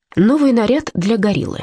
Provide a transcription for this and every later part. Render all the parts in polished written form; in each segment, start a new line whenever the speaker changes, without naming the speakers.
Новый наряд для гориллы.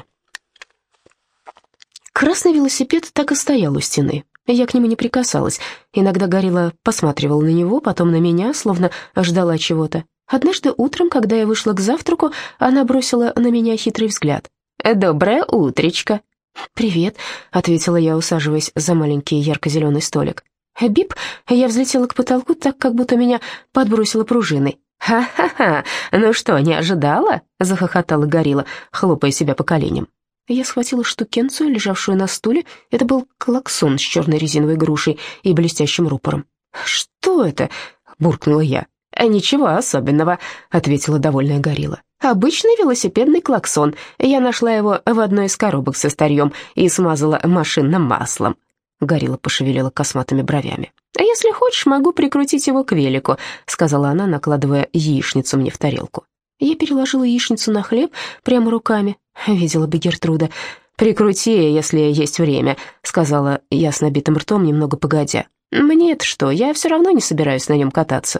Красный велосипед так и стоял у стены. Я к нему не прикасалась. Иногда горилла посматривала на него, потом на меня, словно ждала чего-то. Однажды утром, когда я вышла к завтраку, она бросила на меня хитрый взгляд. «Доброе утречко!» «Привет», — ответила я, усаживаясь за маленький ярко-зеленый столик. «Бип!» — я взлетела к потолку так, как будто меня подбросило пружиной. «Ха-ха-ха! Ну что, не ожидала?» — захохотала горилла, хлопая себя по коленям. Я схватила штукенцию, лежавшую на стуле. Это был клаксон с черной резиновой грушей и блестящим рупором. «Что это?» — буркнула я. «Ничего особенного», — ответила довольная горилла. «Обычный велосипедный клаксон. Я нашла его в одной из коробок со старьем и смазала машинным маслом». Горилла пошевелила косматыми бровями. «А если хочешь, могу прикрутить его к велику», — сказала она, накладывая яичницу мне в тарелку. Я переложила яичницу на хлеб прямо руками. Видела бы Гертруда. «Прикрути, если есть время», — сказала я с набитым ртом, немного погодя. «Мне это что, я все равно не собираюсь на нем кататься».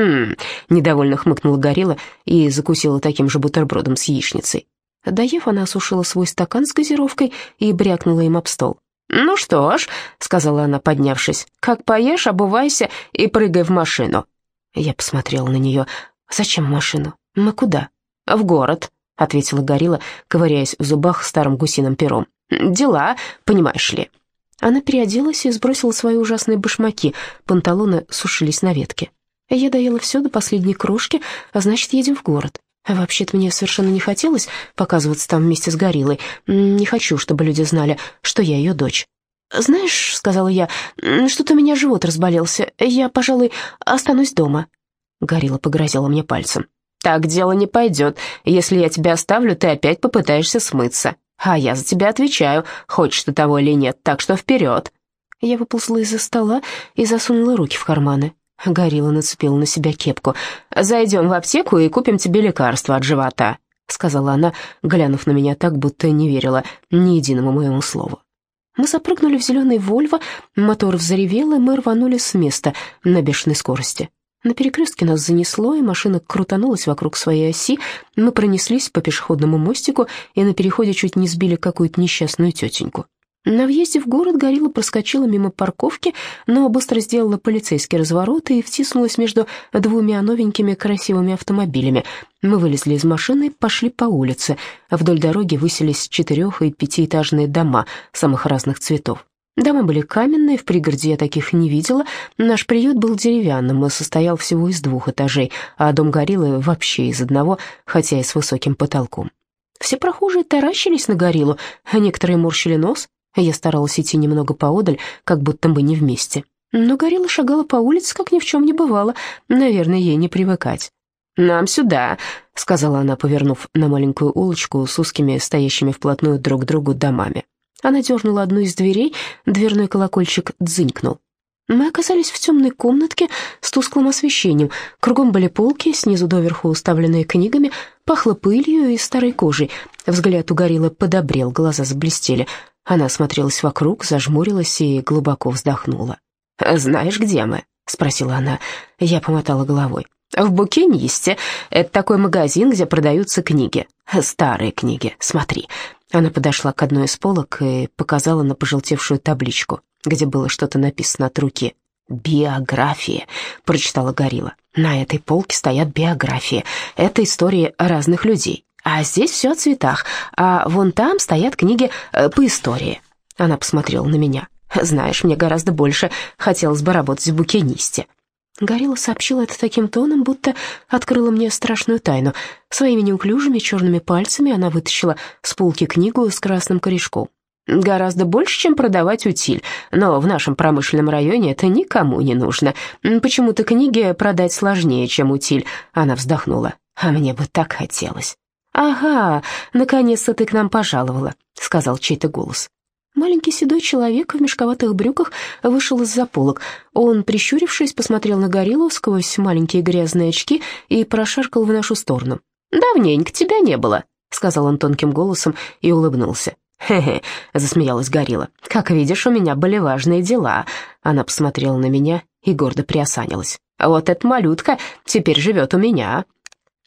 Недовольно хмыкнула горилла и закусила таким же бутербродом с яичницей. Доев, она осушила свой стакан с газировкой и брякнула им об стол. «Ну что ж», — сказала она, поднявшись, — «как поешь, обувайся и прыгай в машину». Я посмотрела на нее. «Зачем в машину? Мы куда?» «В город», — ответила горилла, ковыряясь в зубах старым гусиным пером. «Дела, понимаешь ли». Она переоделась и сбросила свои ужасные башмаки. Панталоны сушились на ветке. Я доела все до последней крошки, а значит, едем в город. Вообще-то мне совершенно не хотелось показываться там вместе с гориллой. Не хочу, чтобы люди знали, что я ее дочь. «Знаешь, — сказала я, — что-то у меня живот разболелся. Я, пожалуй, останусь дома». Горилла погрозила мне пальцем. «Так дело не пойдет. Если я тебя оставлю, ты опять попытаешься смыться. А я за тебя отвечаю, хочешь ты того или нет, так что вперед». Я выползла из-за стола и засунула руки в карманы. Горилла нацепила на себя кепку. «Зайдем в аптеку и купим тебе лекарство от живота», — сказала она, глянув на меня так, будто не верила ни единому моему слову. Мы запрыгнули в зеленый «Вольво», мотор взревел, и мы рванули с места на бешеной скорости. На перекрестке нас занесло, и машина крутанулась вокруг своей оси. Мы пронеслись по пешеходному мостику и на переходе чуть не сбили какую-то несчастную тетеньку. На въезде в город горилла проскочила мимо парковки, но быстро сделала полицейский разворот и втиснулась между двумя новенькими красивыми автомобилями. Мы вылезли из машины и пошли по улице. Вдоль дороги высились 4- и 5-этажные дома самых разных цветов. Дома были каменные, в пригороде я таких не видела. Наш приют был деревянным и состоял всего из 2 этажей, а дом гориллы вообще из 1, хотя и с высоким потолком. Все прохожие таращились на гориллу, а некоторые морщили нос. Я старалась идти немного поодаль, как будто мы не вместе. Но горилла шагала по улице, как ни в чем не бывало. Наверное, ей не привыкать. «Нам сюда», — сказала она, повернув на маленькую улочку с узкими, стоящими вплотную друг к другу домами. Она дернула одну из дверей, дверной колокольчик дзынькнул. Мы оказались в темной комнатке с тусклым освещением. Кругом были полки, снизу доверху уставленные книгами, пахло пылью и старой кожей. Взгляд у гориллы подобрел, глаза заблестели. Она осмотрелась вокруг, зажмурилась и глубоко вздохнула. «Знаешь, где мы?» — спросила она. Я помотала головой. «В Букинисте. Это такой магазин, где продаются книги. Старые книги. Смотри». Она подошла к одной из полок и показала на пожелтевшую табличку, где было что-то написано от руки. «Биографии», — прочитала горилла. «На этой полке стоят биографии. Это истории разных людей. А здесь все о цветах, а вон там стоят книги по истории». Она посмотрела на меня. «Знаешь, мне гораздо больше хотелось бы работать в букинисте». Горилла сообщила это таким тоном, будто открыла мне страшную тайну. Своими неуклюжими черными пальцами она вытащила с полки книгу с красным корешком. «Гораздо больше, чем продавать утиль, но в нашем промышленном районе это никому не нужно. Почему-то книги продать сложнее, чем утиль». Она вздохнула. «А мне бы так хотелось». «Ага, наконец-то ты к нам пожаловала», — сказал чей-то голос. Маленький седой человек в мешковатых брюках вышел из-за полок. Он, прищурившись, посмотрел на гориллу сквозь маленькие грязные очки и прошаркал в нашу сторону. «Давненько тебя не было», — сказал он тонким голосом и улыбнулся. «Хе-хе», — засмеялась горилла. «Как видишь, у меня были важные дела». Она посмотрела на меня и гордо приосанилась. «Вот эта малютка теперь живет у меня».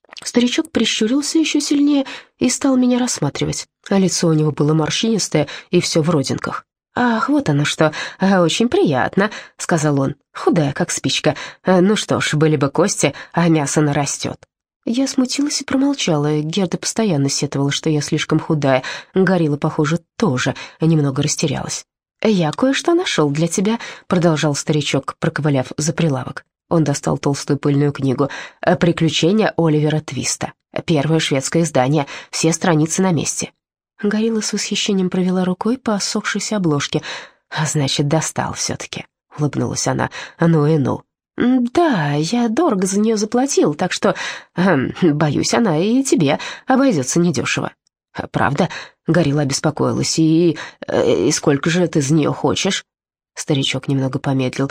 Старичок прищурился еще сильнее и стал меня рассматривать. А лицо у него было морщинистое и все в родинках. «Ах, вот оно что, очень приятно», — сказал он, худая, как спичка. «Ну что ж, были бы кости, а мясо нарастет». Я смутилась и промолчала. Герда постоянно сетовала, что я слишком худая. Горилла, похоже, тоже немного растерялась. «Я кое-что нашел для тебя», — продолжал старичок, проковыляв за прилавок. Он достал толстую пыльную книгу «Приключения Оливера Твиста». Первое шведское издание, все страницы на месте. Горилла с восхищением провела рукой по осохшейся обложке. «Значит, достал все-таки», — улыбнулась она. «Ну и ну». «Да, я дорого за нее заплатил, так что, боюсь, она и тебе обойдется недешево». «Правда?» — Горилла обеспокоилась. «И сколько же ты за нее хочешь?» Старичок немного помедлил.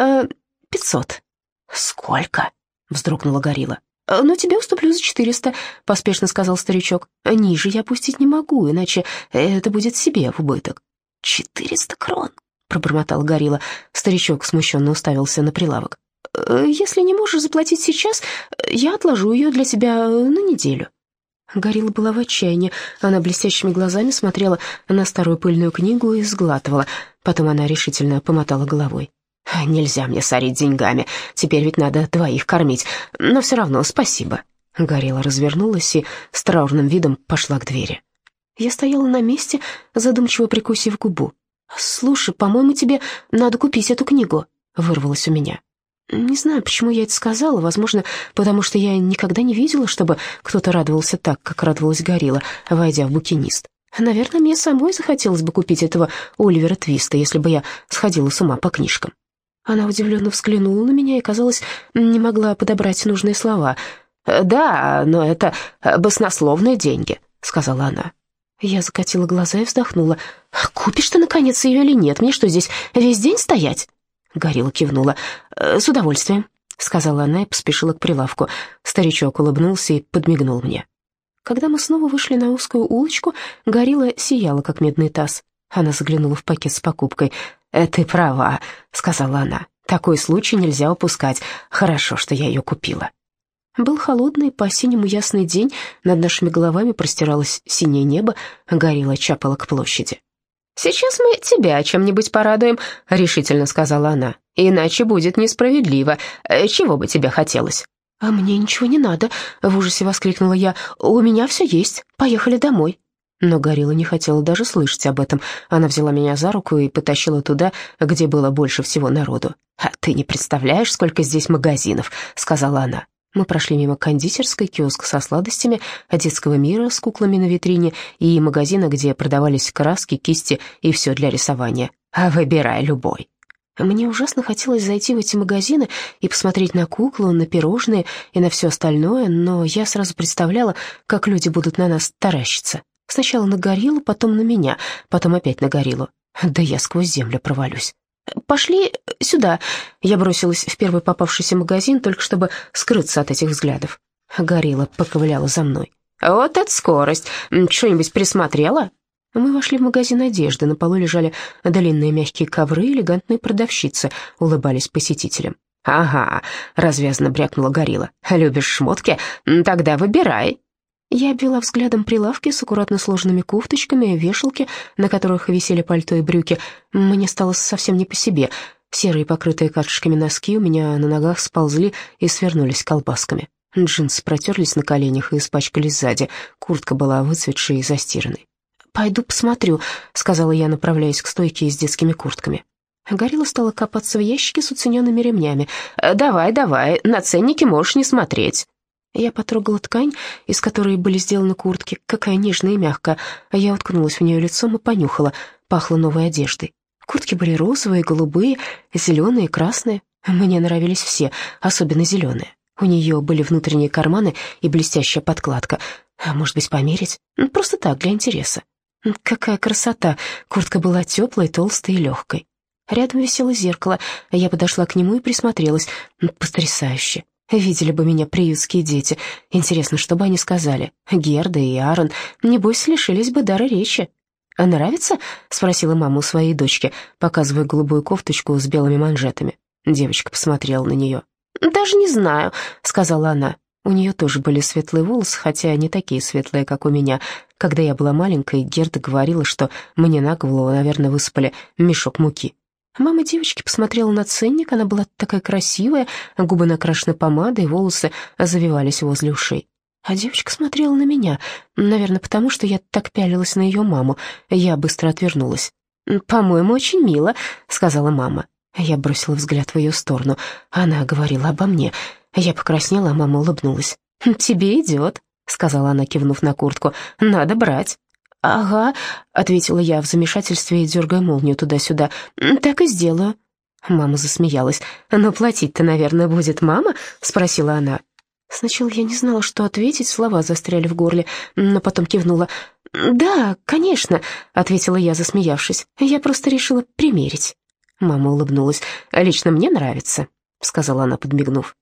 500. «Сколько?» — вздрогнула Горилла. «Ну, тебе уступлю за 400», — поспешно сказал старичок. «Ниже я опустить не могу, иначе это будет себе в убыток». 400 крон», — пробормотала Горилла. Старичок смущенно уставился на прилавок. «Если не можешь заплатить сейчас, я отложу ее для тебя на неделю». Горилла была в отчаянии. Она блестящими глазами смотрела на старую пыльную книгу и сглатывала. Потом она решительно помотала головой. «Нельзя мне сорить деньгами, теперь ведь надо двоих кормить, но все равно спасибо». Горилла развернулась и с траурным видом пошла к двери. Я стояла на месте, задумчиво прикусив губу. «Слушай, по-моему, тебе надо купить эту книгу», — вырвалось у меня. Не знаю, почему я это сказала, возможно, потому что я никогда не видела, чтобы кто-то радовался так, как радовалась Горилла, войдя в букинист. Наверное, мне самой захотелось бы купить этого Оливера Твиста, если бы я сходила с ума по книжкам. Она удивленно взглянула на меня и, казалось, не могла подобрать нужные слова. «Да, но это баснословные деньги», — сказала она. Я закатила глаза и вздохнула. «Купишь ты, наконец, ее или нет? Мне что, здесь весь день стоять?» Горилла кивнула. «С удовольствием», — сказала она и поспешила к прилавку. Старичок улыбнулся и подмигнул мне. Когда мы снова вышли на узкую улочку, Горилла сияла, как медный таз. Она заглянула в пакет с покупкой. «Ты права», — сказала она. «Такой случай нельзя упускать. Хорошо, что я ее купила». Был холодный, по-осеннему ясный день, над нашими головами простиралось синее небо, Горилла чапала к площади. «Сейчас мы тебя чем-нибудь порадуем», — решительно сказала она. «Иначе будет несправедливо. Чего бы тебе хотелось?» «А мне ничего не надо», — в ужасе воскликнула я. «У меня все есть. Поехали домой». Но Горилла не хотела даже слышать об этом. Она взяла меня за руку и потащила туда, где было больше всего народу. «А ты не представляешь, сколько здесь магазинов», — сказала она. Мы прошли мимо кондитерской, киоска со сладостями, детского мира с куклами на витрине и магазина, где продавались краски, кисти и все для рисования. «Выбирай любой». Мне ужасно хотелось зайти в эти магазины и посмотреть на куклу, на пирожные и на все остальное, но я сразу представляла, как люди будут на нас таращиться. Сначала на Гориллу, потом на меня, потом опять на Гориллу. Да я сквозь землю провалюсь. «Пошли сюда». Я бросилась в первый попавшийся магазин, только чтобы скрыться от этих взглядов. Горилла поковыляла за мной. «Вот это скорость! Что-нибудь присмотрела?» Мы вошли в магазин одежды. На полу лежали длинные мягкие ковры, элегантные продавщицы улыбались посетителям. «Ага», — развязно брякнула Горилла. «Любишь шмотки? Тогда выбирай». Я обвела взглядом прилавки с аккуратно сложенными кофточками, вешалки, на которых висели пальто и брюки. Мне стало совсем не по себе. Серые, покрытые катышками носки у меня на ногах сползли и свернулись колбасками. Джинсы протерлись на коленях и испачкались сзади. Куртка была выцветшей и застиранной. «Пойду посмотрю», — сказала я, направляясь к стойке с детскими куртками. Горилла стала копаться в ящике с уцененными ремнями. «Давай, давай, на ценники можешь не смотреть». Я потрогала ткань, из которой были сделаны куртки, какая нежная и мягкая. Я уткнулась в нее лицом и понюхала. Пахло новой одеждой. Куртки были розовые, голубые, зеленые, красные. Мне нравились все, особенно зеленые. У нее были внутренние карманы и блестящая подкладка. Может быть, померить? Просто так, для интереса. Какая красота! Куртка была теплой, толстой и легкой. Рядом висело зеркало. Я подошла к нему и присмотрелась. Потрясающе. Видели бы меня приютские дети. Интересно, что бы они сказали? Герда и Аарон, небось, лишились бы дара речи. «А нравится?» — спросила мама у своей дочки, показывая голубую кофточку с белыми манжетами. Девочка посмотрела на нее. «Даже не знаю», — сказала она. У нее тоже были светлые волосы, хотя не такие светлые, как у меня. Когда я была маленькой, Герда говорила, что мне на голову, наверное, высыпали мешок муки. Мама девочки посмотрела на ценник, она была такая красивая, губы накрашены помадой, волосы завивались возле ушей. А девочка смотрела на меня, наверное, потому что я так пялилась на ее маму. Я быстро отвернулась. «По-моему, очень мило», — сказала мама. Я бросила взгляд в ее сторону. Она говорила обо мне. Я покраснела, а мама улыбнулась. «Тебе идет», — сказала она, кивнув на куртку. «Надо брать». «Ага», — ответила я в замешательстве, дергая молнию туда-сюда. «Так и сделаю». Мама засмеялась. «Но платить-то, наверное, будет мама?» — спросила она. Сначала я не знала, что ответить, слова застряли в горле, но потом кивнула. «Да, конечно», — ответила я, засмеявшись. «Я просто решила примерить». Мама улыбнулась. «Лично мне нравится», — сказала она, подмигнув.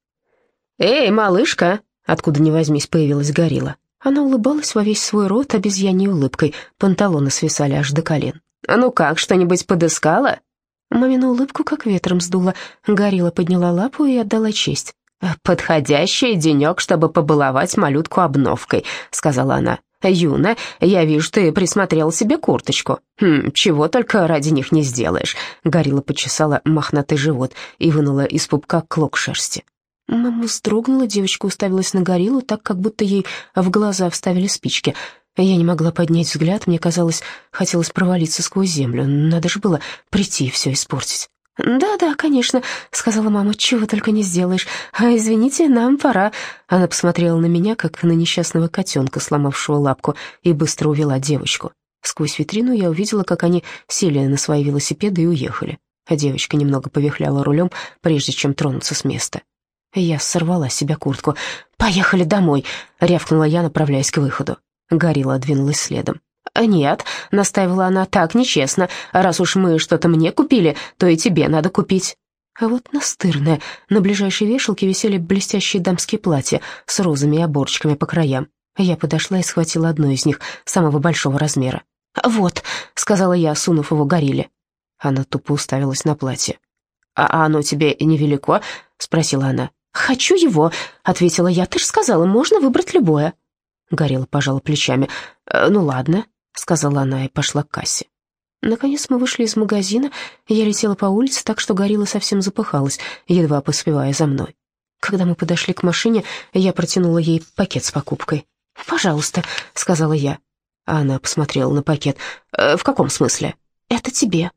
«Эй, малышка!» — откуда ни возьмись появилась горилла. Она улыбалась во весь свой рот обезьяньей улыбкой, панталоны свисали аж до колен. «Ну как, что-нибудь подыскала?» Мамину улыбку как ветром сдуло. Горилла подняла лапу и отдала честь. «Подходящий денек, чтобы побаловать малютку обновкой», — сказала она. «Юна, я вижу, ты присмотрела себе курточку. Чего только ради них не сделаешь». Горилла почесала мохнатый живот и вынула из пупка клок шерсти. Мама вздрогнула, девочка уставилась на гориллу так, как будто ей в глаза вставили спички. Я не могла поднять взгляд, мне казалось, хотелось провалиться сквозь землю. Надо же было прийти и все испортить. «Да-да, конечно», — сказала мама, — «чего только не сделаешь. А извините, нам пора». Она посмотрела на меня, как на несчастного котенка, сломавшего лапку, и быстро увела девочку. Сквозь витрину я увидела, как они сели на свои велосипеды и уехали. А девочка немного повихляла рулем, прежде чем тронуться с места. Я сорвала с себя куртку. «Поехали домой», — рявкнула я, направляясь к выходу. Горилла двинулась следом. «Нет», — настаивала она, — «так нечестно. Раз уж мы что-то мне купили, то и тебе надо купить». А вот настырная. На ближайшей вешалке висели блестящие дамские платья с розами и оборочками по краям. Я подошла и схватила одно из них, самого большого размера. «Вот», — сказала я, сунув его горилле. Она тупо уставилась на платье. «А оно тебе невелико?» — спросила она. «Хочу его», — ответила я. «Ты же сказала, можно выбрать любое». Горилла пожала плечами. «Ну ладно», — сказала она и пошла к кассе. Наконец мы вышли из магазина, я летела по улице так, что горилла совсем запыхалась, едва поспевая за мной. Когда мы подошли к машине, я протянула ей пакет с покупкой. «Пожалуйста», — сказала я. А она посмотрела на пакет. «В каком смысле?» «Это тебе».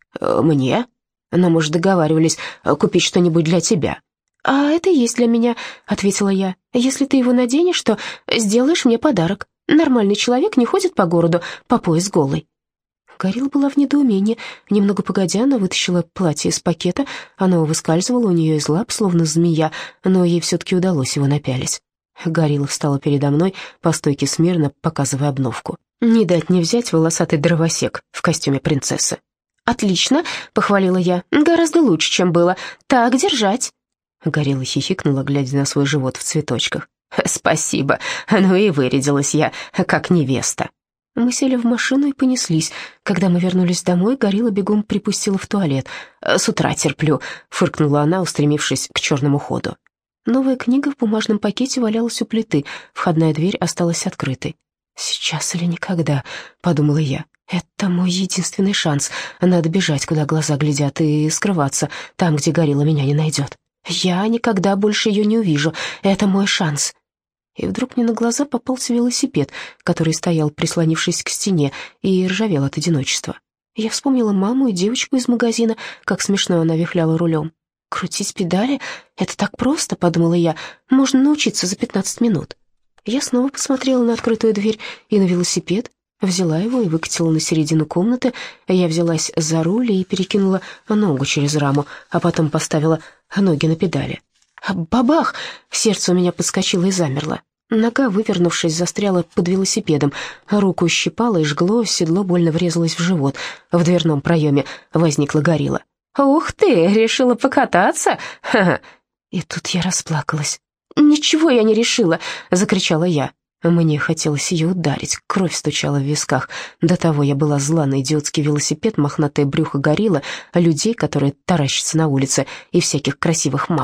«Мне? Но мы же договаривались купить что-нибудь для тебя». «А это и есть для меня», — ответила я. «Если ты его наденешь, то сделаешь мне подарок. Нормальный человек не ходит по городу по пояс голый». Горилла была в недоумении. Немного погодя, она вытащила платье из пакета. Оно выскальзывало у нее из лап, словно змея, но ей все-таки удалось его напялить. Горилла встала передо мной по стойке смирно, показывая обновку. Не дать не взять волосатый дровосек в костюме принцессы. «Отлично», — похвалила я, — «гораздо лучше, чем было. Так держать». Горилла хихикнула, глядя на свой живот в цветочках. «Спасибо, ну и вырядилась я, как невеста». Мы сели в машину и понеслись. Когда мы вернулись домой, горилла бегом припустила в туалет. «С утра терплю», — фыркнула она, устремившись к черному ходу. Новая книга в бумажном пакете валялась у плиты, входная дверь осталась открытой. «Сейчас или никогда», — подумала я. «Это мой единственный шанс. Надо бежать, куда глаза глядят, и скрываться там, где горилла меня не найдет. Я никогда больше ее не увижу. Это мой шанс». И вдруг мне на глаза попался велосипед, который стоял, прислонившись к стене, и ржавел от одиночества. Я вспомнила маму и девочку из магазина, как смешно она вихляла рулем. «Крутить педали? Это так просто», — подумала я. «Можно научиться за 15 минут». Я снова посмотрела на открытую дверь и на велосипед, взяла его и выкатила на середину комнаты. Я взялась за руль и перекинула ногу через раму, а потом поставила ноги на педали. Бабах! Сердце у меня подскочило и замерло. Нога, вывернувшись, застряла под велосипедом. Руку щипало и жгло, седло больно врезалось в живот. В дверном проеме возникла горилла. «Ух ты, решила покататься? Ха-ха!» И тут я расплакалась. «Ничего я не решила!» — закричала я. Мне хотелось ее ударить, кровь стучала в висках. До того я была зла на идиотский велосипед, мохнатое брюхо гориллы, людей, которые таращатся на улице, и всяких красивых мам.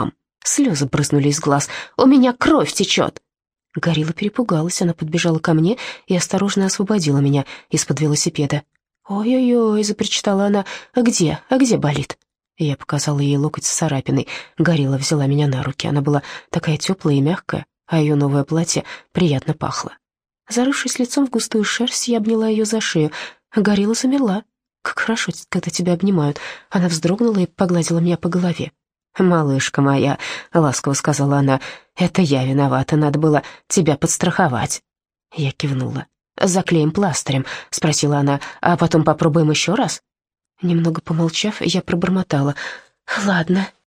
Слезы брызнули из глаз. «У меня кровь течет!» Горилла перепугалась, она подбежала ко мне и осторожно освободила меня из-под велосипеда. «Ой-ой-ой», — запричитала она, — «а где? А где болит?» Я показала ей локоть с царапиной. Горилла взяла меня на руки. Она была такая теплая и мягкая, а ее новое платье приятно пахло. Зарывшись лицом в густую шерсть, я обняла ее за шею. Горилла замерла. «Как хорошо, когда тебя обнимают». Она вздрогнула и погладила меня по голове. «Малышка моя», — ласково сказала она, — «это я виновата, надо было тебя подстраховать». Я кивнула. «Заклеим пластырем?» — спросила она, — «а потом попробуем еще раз?» Немного помолчав, я пробормотала: «Ладно».